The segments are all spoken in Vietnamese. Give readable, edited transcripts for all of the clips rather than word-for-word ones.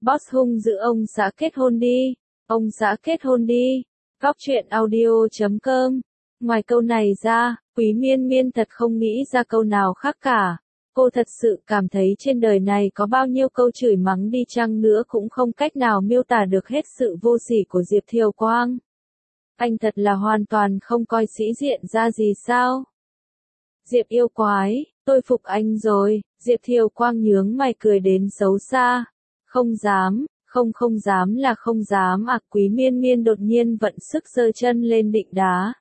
Boss hung dữ ông xã kết hôn đi. Ông xã kết hôn đi. Góc truyện audio.com. Ngoài câu này ra, Quý Miên Miên thật không nghĩ ra câu nào khác cả. Cô thật sự cảm thấy trên đời này có bao nhiêu câu chửi mắng đi chăng nữa cũng không cách nào miêu tả được hết sự vô sỉ của Diệp Thiều Quang. Anh thật là hoàn toàn không coi sĩ diện ra gì sao? Diệp yêu quái, tôi phục anh rồi. Diệp Thiều Quang nhướng mày cười đến xấu xa. Không dám, không dám là không dám à. Quý Miên Miên đột nhiên vận sức giơ chân lên định đá.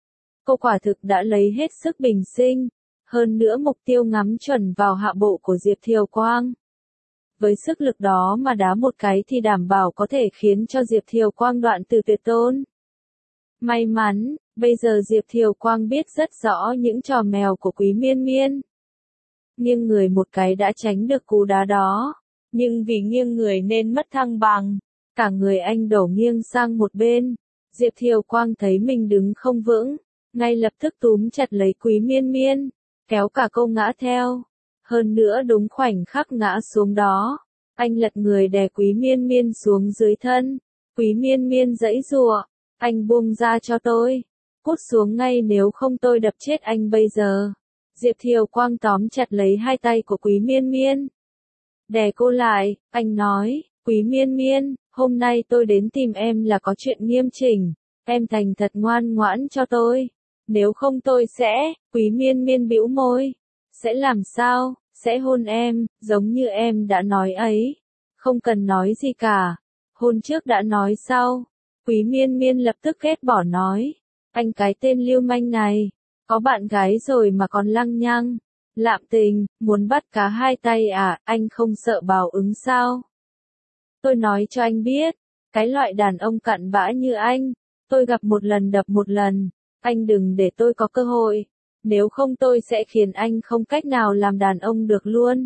Cô quả thực đã lấy hết sức bình sinh. Hơn nữa mục tiêu ngắm chuẩn vào hạ bộ của Diệp Thiều Quang. Với sức lực đó mà đá một cái thì đảm bảo có thể khiến cho Diệp Thiều Quang đoạn từ tuyệt tôn. May mắn, bây giờ Diệp Thiều Quang biết rất rõ những trò mèo của Quý Miên Miên. Nghiêng người một cái đã tránh được cú đá đó. Nhưng vì nghiêng người nên mất thăng bằng. Cả người anh đổ nghiêng sang một bên. Diệp Thiều Quang thấy mình đứng không vững. Ngay lập tức túm chặt lấy Quý Miên Miên. Kéo cả cô ngã theo. Hơn nữa đúng khoảnh khắc ngã xuống đó. Anh lật người đè Quý Miên Miên xuống dưới thân. Quý Miên Miên giãy giụa. Anh buông ra cho tôi. Cút xuống ngay nếu không tôi đập chết anh bây giờ. Diệp Thiều Quang tóm chặt lấy hai tay của Quý Miên Miên. Đè cô lại, anh nói, Quý Miên Miên, hôm nay tôi đến tìm em là có chuyện nghiêm chỉnh. Em thành thật ngoan ngoãn cho tôi. Nếu không tôi sẽ, Quý Miên Miên bĩu môi. Sẽ làm sao, sẽ hôn em, giống như em đã nói ấy. Không cần nói gì cả. Hôn trước đã nói sau. Quý Miên Miên lập tức ghét bỏ nói. Anh cái tên lưu manh này. Có bạn gái rồi mà còn lăng nhăng. Lạm tình, muốn bắt cá hai tay à, anh không sợ báo ứng sao? Tôi nói cho anh biết. Cái loại đàn ông cặn bã như anh. Tôi gặp một lần đập một lần. Anh đừng để tôi có cơ hội. Nếu không tôi sẽ khiến anh không cách nào làm đàn ông được luôn.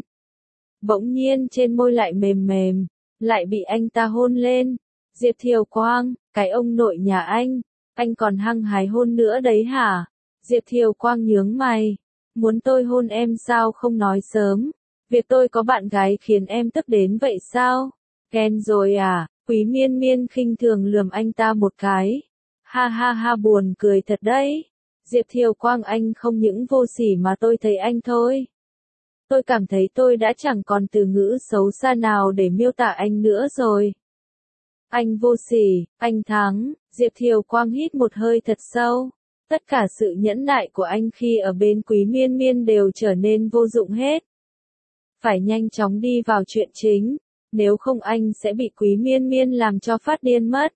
Bỗng nhiên trên môi lại mềm mềm. Lại bị anh ta hôn lên. Diệp Thiều Quang, cái ông nội nhà anh còn hăng hái hôn nữa đấy hả? Diệp Thiều Quang nhướng mày. Muốn tôi hôn em sao không nói sớm? Việc tôi có bạn gái khiến em tức đến vậy sao? Ghen rồi à? Quý Miên Miên khinh thường lườm anh ta một cái. Ha ha ha, buồn cười thật đấy. Diệp Thiều Quang, anh không những vô sỉ mà tôi thấy anh thôi. Tôi cảm thấy tôi đã chẳng còn từ ngữ xấu xa nào để miêu tả anh nữa rồi. Anh vô sỉ, anh thắng. Diệp Thiều Quang hít một hơi thật sâu. Tất cả sự nhẫn nại của anh khi ở bên Quý Miên Miên đều trở nên vô dụng hết. Phải nhanh chóng đi vào chuyện chính. Nếu không anh sẽ bị Quý Miên Miên làm cho phát điên mất.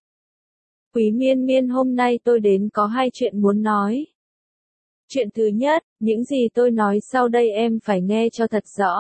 Quý Miên Miên, hôm nay tôi đến có hai chuyện muốn nói. Chuyện thứ nhất, những gì tôi nói sau đây em phải nghe cho thật rõ.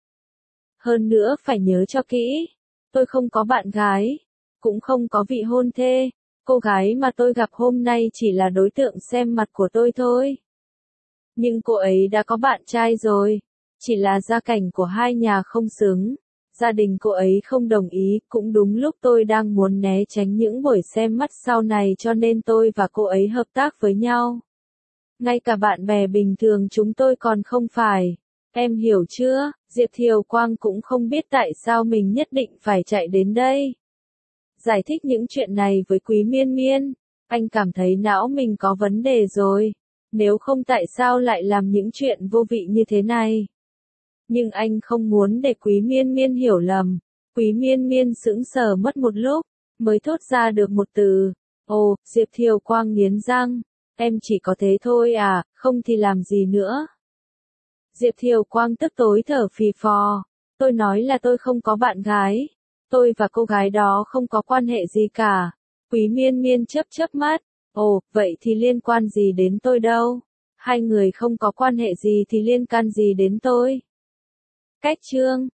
Hơn nữa phải nhớ cho kỹ. Tôi không có bạn gái. Cũng không có vị hôn thê. Cô gái mà tôi gặp hôm nay chỉ là đối tượng xem mặt của tôi thôi. Nhưng cô ấy đã có bạn trai rồi. Chỉ là gia cảnh của hai nhà không xứng. Gia đình cô ấy không đồng ý. Cũng đúng lúc tôi đang muốn né tránh những buổi xem mắt sau này cho nên tôi và cô ấy hợp tác với nhau. Ngay cả bạn bè bình thường chúng tôi còn không phải. Em hiểu chưa? Diệp Thiều Quang cũng không biết tại sao mình nhất định phải chạy đến đây. Giải thích những chuyện này với Quý Miên Miên. Anh cảm thấy não mình có vấn đề rồi. Nếu không tại sao lại làm những chuyện vô vị như thế này. Nhưng anh không muốn để Quý Miên Miên hiểu lầm. Quý Miên Miên sững sờ mất một lúc. Mới thốt ra được một từ. Ồ, Diệp Thiều Quang nghiến răng. Em chỉ có thế thôi à, không thì làm gì nữa. Diệp Thiều Quang tức tối thở phì phò. Tôi nói là tôi không có bạn gái. Tôi và cô gái đó không có quan hệ gì cả. Quý Miên Miên chớp mắt. Ồ, vậy thì liên quan gì đến tôi đâu? Hai người không có quan hệ gì thì liên can gì đến tôi? Cách chương